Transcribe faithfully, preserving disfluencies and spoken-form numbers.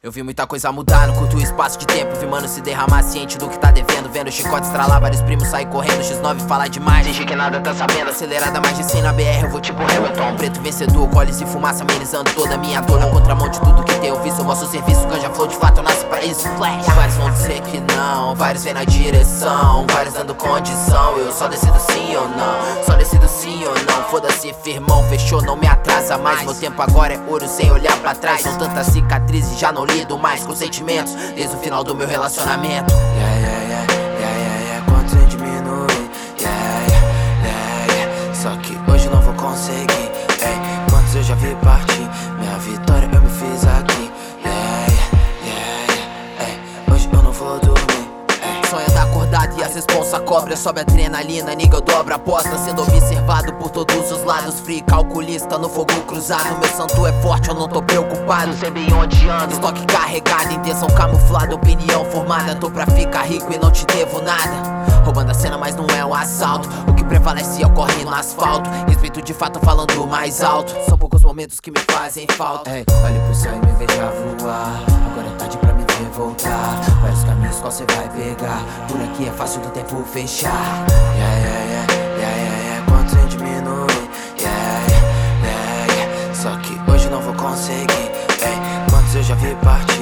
Eu vi muita coisa mudar no curto espaço de tempo. Vi mano se derramar ciente do que tá devendo. Vendo o chicote estralar, vários primos sair correndo. X nove falar demais, finge que nada tá sabendo. Acelerada mais de cem na B R, eu vou tipo Hamilton. Preto vencedor, coles e fumaça amenizando toda a minha dor. Na contramão de tudo que tenho visto, o vosso serviço canja flow, de fato eu nasci pra isso. Flash. Vários vão dizer que não, vários vêm na direção, vários dando condição. Eu só decido sim ou não, só decido sim ou não. Foda-se firmão, fechou, não me atrasa mais. Meu tempo agora é ouro sem olhar pra trás. São tantas cicatrizes, já não lido mais com sentimentos desde o final do meu relacionamento. Yeah, yeah, yeah, yeah, yeah, yeah. Quanto sem diminuir, yeah, yeah, yeah, yeah. Só que hoje não vou conseguir, hey. Quantos eu já vi partir, minha vitória eu me fiz aqui, yeah, yeah, yeah, hey. Hoje eu não vou dormir, hey. Sonho tá acordado e as responsa cobra. Sobe a adrenalina, nigga, eu dobro a aposta. Sendo observado por todos os lados. Free, calculista, no fogo cruzado. Meu santo é forte, eu não tô preocupado. Sei bem onde ando, estoque carregado, intenção camuflada, opinião formada. Tô pra ficar rico e não te devo nada. Roubando a cena, mas não é um assalto. O que prevalece ocorre no asfalto. Respeito de fato falando mais alto. São poucos momentos que me fazem falta. Hey, olhe pro céu e me veja voar. Agora é tarde pra me ver voltar. Vários caminhos qual cê vai pegar. Por aqui é fácil do tempo fechar. Yeah, yeah, yeah, yeah, yeah, yeah. Quanto sem diminuir, yeah, yeah, yeah, yeah. Só que hoje não vou conseguir, hey. Quantos eu já vi partir.